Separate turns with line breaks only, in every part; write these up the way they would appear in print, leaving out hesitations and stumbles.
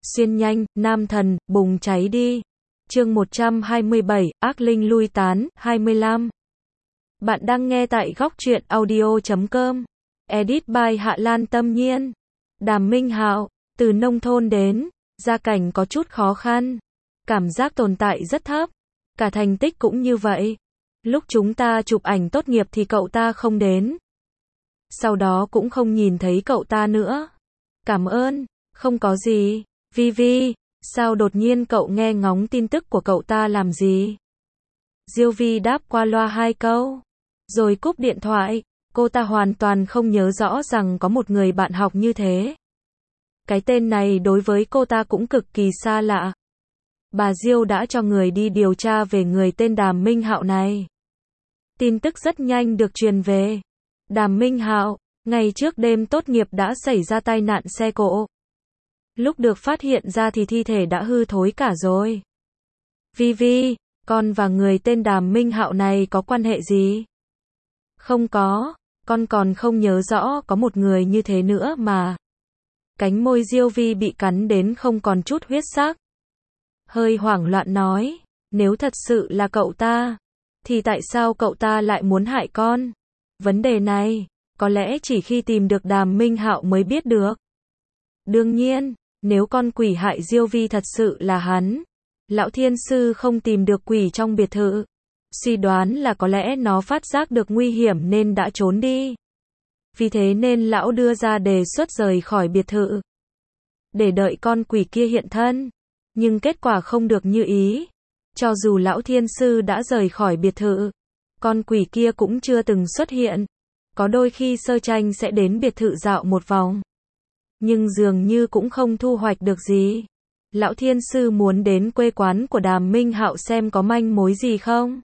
Xuyên nhanh, nam thần, bùng cháy đi. Chương 127, ác linh lui tán, 25. Bạn đang nghe tại góc truyện audio.com. Edit by Hạ Lan Tâm Nhiên. Đàm Minh Hạo, từ nông thôn đến, gia cảnh có chút khó khăn. Cảm giác tồn tại rất thấp. Cả thành tích cũng như vậy. Lúc chúng ta chụp ảnh tốt nghiệp thì cậu ta không đến. Sau đó cũng không nhìn thấy cậu ta nữa. Cảm ơn, không có gì. Vi, sao đột nhiên cậu nghe ngóng tin tức của cậu ta làm gì? Diêu Vi đáp qua loa 2 câu, rồi cúp điện thoại. Cô ta hoàn toàn không nhớ rõ rằng có một người bạn học như thế. Cái tên này đối với cô ta cũng cực kỳ xa lạ. Bà Diêu đã cho người đi điều tra về người tên Đàm Minh Hạo này. Tin tức rất nhanh được truyền về. Đàm Minh Hạo, ngày trước đêm tốt nghiệp đã xảy ra tai nạn xe cộ. Lúc được phát hiện ra thì thi thể đã hư thối cả rồi. Vi, con và người tên Đàm Minh Hạo này có quan hệ gì? Không có, con còn không nhớ rõ có một người như thế nữa mà. Cánh môi Diêu Vi bị cắn đến không còn chút huyết sắc. Hơi hoảng loạn nói, nếu thật sự là cậu ta, thì tại sao cậu ta lại muốn hại con? Vấn đề này, có lẽ chỉ khi tìm được Đàm Minh Hạo mới biết được. Đương nhiên, nếu con quỷ hại Diêu Vi thật sự là hắn, lão thiên sư không tìm được quỷ trong biệt thự. Suy đoán là có lẽ nó phát giác được nguy hiểm nên đã trốn đi. Vì thế nên lão đưa ra đề xuất rời khỏi biệt thự, để đợi con quỷ kia hiện thân. Nhưng kết quả không được như ý. Cho dù lão thiên sư đã rời khỏi biệt thự, con quỷ kia cũng chưa từng xuất hiện. Có đôi khi Sơ Tranh sẽ đến biệt thự dạo một vòng, nhưng dường như cũng không thu hoạch được gì. Lão thiên sư muốn đến quê quán của Đàm Minh Hạo xem có manh mối gì không.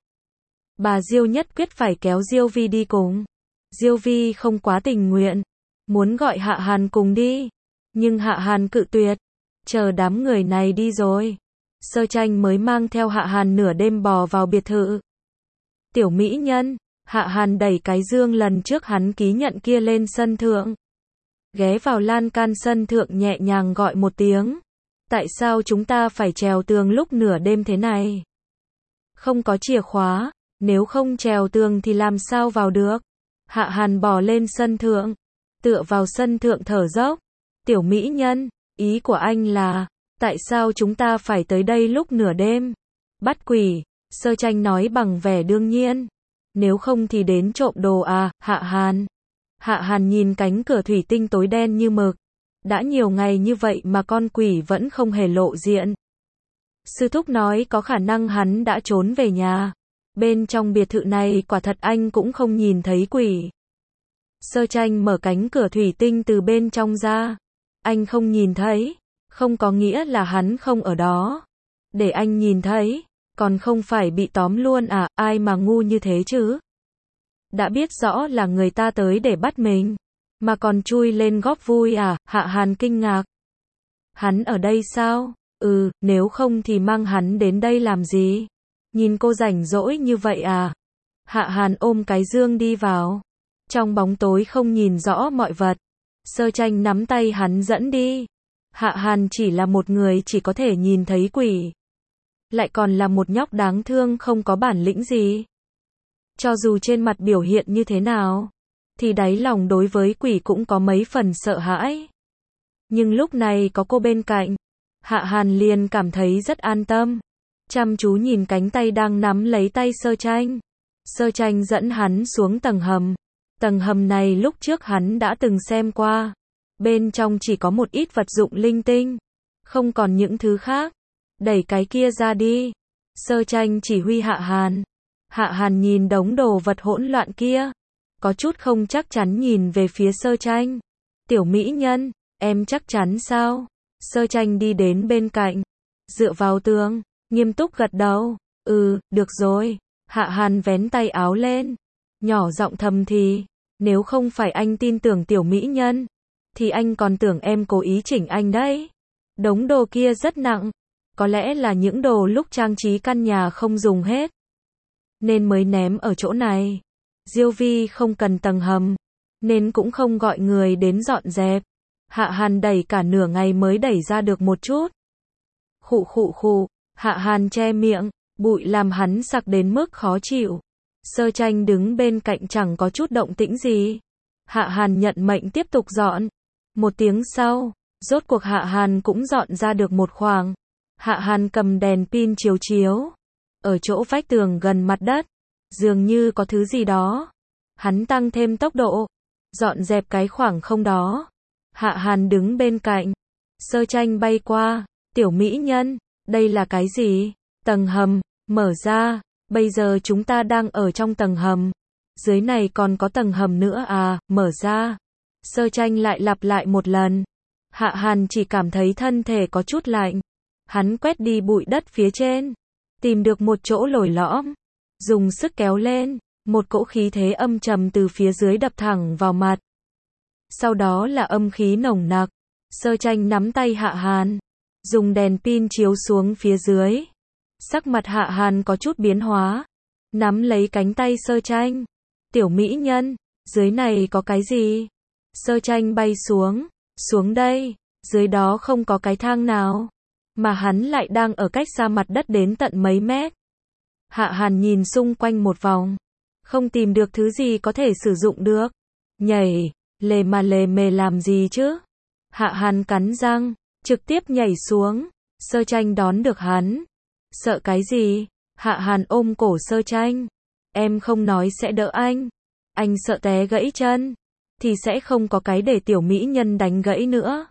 Bà Diêu nhất quyết phải kéo Diêu Vi đi cùng. Diêu Vi không quá tình nguyện, muốn gọi Hạ Hàn cùng đi, nhưng Hạ Hàn cự tuyệt. Chờ đám người này đi rồi, Sơ Tranh mới mang theo Hạ Hàn nửa đêm bò vào biệt thự. Tiểu mỹ nhân, Hạ Hàn đẩy cái dương lần trước hắn ký nhận kia lên sân thượng. Ghé vào lan can sân thượng nhẹ nhàng gọi một tiếng. Tại sao chúng ta phải trèo tường lúc nửa đêm thế này? Không có chìa khóa, nếu không trèo tường thì làm sao vào được? Hạ Hàn bò lên sân thượng, tựa vào sân thượng thở dốc. Tiểu mỹ nhân, ý của anh là, tại sao chúng ta phải tới đây lúc nửa đêm? Bắt quỷ, Sơ Tranh nói bằng vẻ đương nhiên. Nếu không thì đến trộm đồ à, Hạ Hàn. Hạ Hàn nhìn cánh cửa thủy tinh tối đen như mực. Đã nhiều ngày như vậy mà con quỷ vẫn không hề lộ diện. Sư thúc nói có khả năng hắn đã trốn về nhà. Bên trong biệt thự này quả thật anh cũng không nhìn thấy quỷ. Sơ Tranh mở cánh cửa thủy tinh từ bên trong ra. Anh không nhìn thấy, không có nghĩa là hắn không ở đó. Để anh nhìn thấy, còn không phải bị tóm luôn à, ai mà ngu như thế chứ? Đã biết rõ là người ta tới để bắt mình, mà còn chui lên góp vui à, Hạ Hàn kinh ngạc. Hắn ở đây sao? Nếu không thì mang hắn đến đây làm gì? Nhìn cô rảnh rỗi như vậy à? Hạ Hàn ôm cái dương đi vào. Trong bóng tối không nhìn rõ mọi vật. Sơ Tranh nắm tay hắn dẫn đi. Hạ Hàn chỉ là một người chỉ có thể nhìn thấy quỷ. Lại còn là một nhóc đáng thương không có bản lĩnh gì. Cho dù trên mặt biểu hiện như thế nào, thì đáy lòng đối với quỷ cũng có mấy phần sợ hãi. Nhưng lúc này có cô bên cạnh, Hạ Hàn liền cảm thấy rất an tâm. Chăm chú nhìn cánh tay đang nắm lấy tay Sơ Tranh. Sơ Tranh dẫn hắn xuống tầng hầm. Tầng hầm này lúc trước hắn đã từng xem qua. Bên trong chỉ có một ít vật dụng linh tinh, không còn những thứ khác. Đẩy cái kia ra đi. Sơ Tranh chỉ huy Hạ Hàn. Hạ Hàn nhìn đống đồ vật hỗn loạn kia, có chút không chắc chắn nhìn về phía Sơ Tranh. Tiểu mỹ nhân, em chắc chắn sao? Sơ Tranh đi đến bên cạnh, dựa vào tường, nghiêm túc gật đầu. Được rồi. Hạ Hàn vén tay áo lên, nhỏ giọng thầm thì, nếu không phải anh tin tưởng tiểu mỹ nhân, thì anh còn tưởng em cố ý chỉnh anh đấy. Đống đồ kia rất nặng, có lẽ là những đồ lúc trang trí căn nhà không dùng hết, nên mới ném ở chỗ này. Diêu Vi không cần tầng hầm, nên cũng không gọi người đến dọn dẹp. Hạ Hàn đẩy cả nửa ngày mới đẩy ra được một chút. Khụ khụ khụ, Hạ Hàn che miệng, bụi làm hắn sặc đến mức khó chịu. Sơ Tranh đứng bên cạnh chẳng có chút động tĩnh gì. Hạ Hàn nhận mệnh tiếp tục dọn. Một tiếng sau, rốt cuộc Hạ Hàn cũng dọn ra được một khoảng. Hạ Hàn cầm đèn pin chiếu chiếu. Ở chỗ vách tường gần mặt đất, dường như có thứ gì đó. Hắn tăng thêm tốc độ, dọn dẹp cái khoảng không đó. Hạ Hàn đứng bên cạnh. Sơ Tranh bay qua. Tiểu mỹ nhân, đây là cái gì? Tầng hầm, mở ra. Bây giờ chúng ta đang ở trong tầng hầm. Dưới này còn có tầng hầm nữa à, mở ra. Sơ Tranh lại lặp lại một lần. Hạ Hàn chỉ cảm thấy thân thể có chút lạnh. Hắn quét đi bụi đất phía trên. Tìm được một chỗ lồi lõm. Dùng sức kéo lên. Một cỗ khí thế âm trầm từ phía dưới đập thẳng vào mặt. Sau đó là âm khí nồng nặc. Sơ Tranh nắm tay Hạ Hàn. Dùng đèn pin chiếu xuống phía dưới. Sắc mặt Hạ Hàn có chút biến hóa. Nắm lấy cánh tay Sơ Tranh. Tiểu mỹ nhân, dưới này có cái gì? Sơ Tranh bay xuống. Xuống đây. Dưới đó không có cái thang nào. Mà hắn lại đang ở cách xa mặt đất đến tận mấy mét. Hạ Hàn nhìn xung quanh một vòng. Không tìm được thứ gì có thể sử dụng được. Nhảy, lề mề làm gì chứ? Hạ Hàn cắn răng, trực tiếp nhảy xuống. Sơ Tranh đón được hắn. Sợ cái gì? Hạ Hàn ôm cổ Sơ Tranh. Em không nói sẽ đỡ anh. Anh sợ té gãy chân. Thì sẽ không có cái để tiểu mỹ nhân đánh gãy nữa.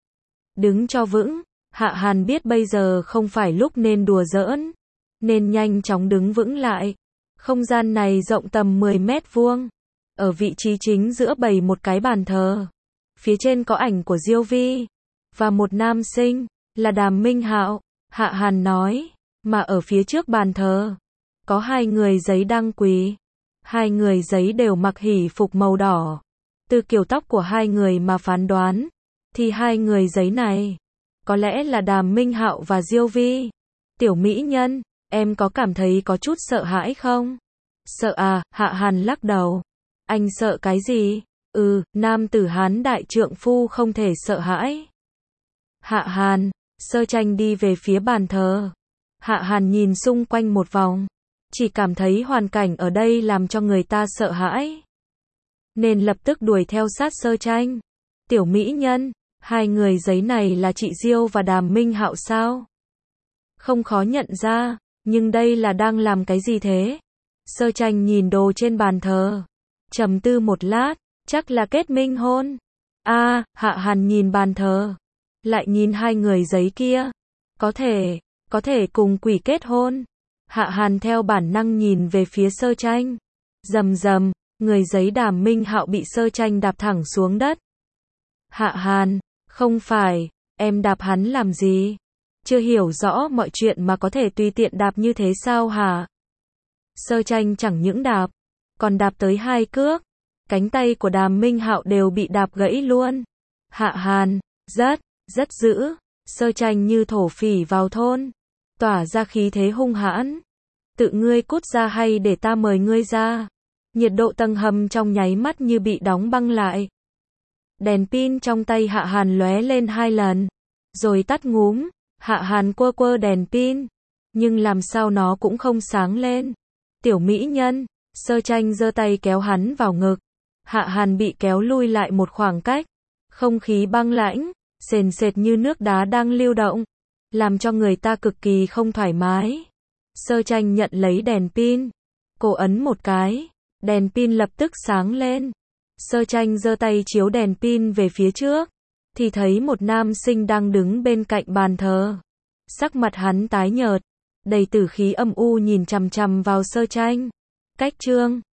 Đứng cho vững. Hạ Hàn biết bây giờ không phải lúc nên đùa giỡn. Nên nhanh chóng đứng vững lại. Không gian này rộng tầm 10 mét vuông. Ở vị trí chính giữa bày một cái bàn thờ. Phía trên có ảnh của Diêu Vi. Và một nam sinh, là Đàm Minh Hạo. Hạ Hàn nói. Mà ở phía trước bàn thờ, có hai người giấy đang quỳ. Hai người giấy đều mặc hỷ phục màu đỏ. Từ kiểu tóc của hai người mà phán đoán, thì hai người giấy này có lẽ là Đàm Minh Hạo và Diêu Vi. Tiểu mỹ nhân, em có cảm thấy có chút sợ hãi không? Sợ à? Hạ Hàn lắc đầu. Anh sợ cái gì? Nam tử Hán đại trượng phu không thể sợ hãi. Hạ Hàn, Sơ Tranh đi về phía bàn thờ. Hạ Hàn nhìn xung quanh một vòng. Chỉ cảm thấy hoàn cảnh ở đây làm cho người ta sợ hãi. Nên lập tức đuổi theo sát Sơ Tranh. Tiểu mỹ nhân, hai người giấy này là chị Diêu và Đàm Minh Hạo sao? Không khó nhận ra, nhưng đây là đang làm cái gì thế? Sơ Tranh nhìn đồ trên bàn thờ. Trầm tư một lát, chắc là kết minh hôn. Hạ Hàn nhìn bàn thờ. Lại nhìn hai người giấy kia. Có thể cùng quỷ kết hôn. Hạ Hàn theo bản năng nhìn về phía Sơ Tranh. Rầm rầm, người giấy Đàm Minh Hạo bị Sơ Tranh đạp thẳng xuống đất. Hạ Hàn, không phải, em đạp hắn làm gì? Chưa hiểu rõ mọi chuyện mà có thể tùy tiện đạp như thế sao hả? Sơ Tranh chẳng những đạp, còn đạp tới 2 cước. Cánh tay của Đàm Minh Hạo đều bị đạp gãy luôn. Hạ Hàn, rất dữ. Sơ Tranh như thổ phỉ vào thôn, tỏa ra khí thế hung hãn. Tự ngươi cút ra hay để ta mời ngươi ra? Nhiệt độ tầng hầm trong nháy mắt như bị đóng băng lại. Đèn pin trong tay Hạ Hàn lóe lên 2 lần, rồi tắt ngúm. Hạ Hàn quơ đèn pin, nhưng làm sao nó cũng không sáng lên. Tiểu mỹ nhân, Sơ Tranh giơ tay kéo hắn vào ngực. Hạ Hàn bị kéo lui lại một khoảng cách. Không khí băng lãnh, sền sệt như nước đá đang lưu động, làm cho người ta cực kỳ không thoải mái. Sơ Tranh nhận lấy đèn pin, cô ấn một cái, đèn pin lập tức sáng lên. Sơ Tranh giơ tay chiếu đèn pin về phía trước, thì thấy một nam sinh đang đứng bên cạnh bàn thờ. Sắc mặt hắn tái nhợt, đầy tử khí âm u nhìn chằm chằm vào Sơ Tranh. Cách chương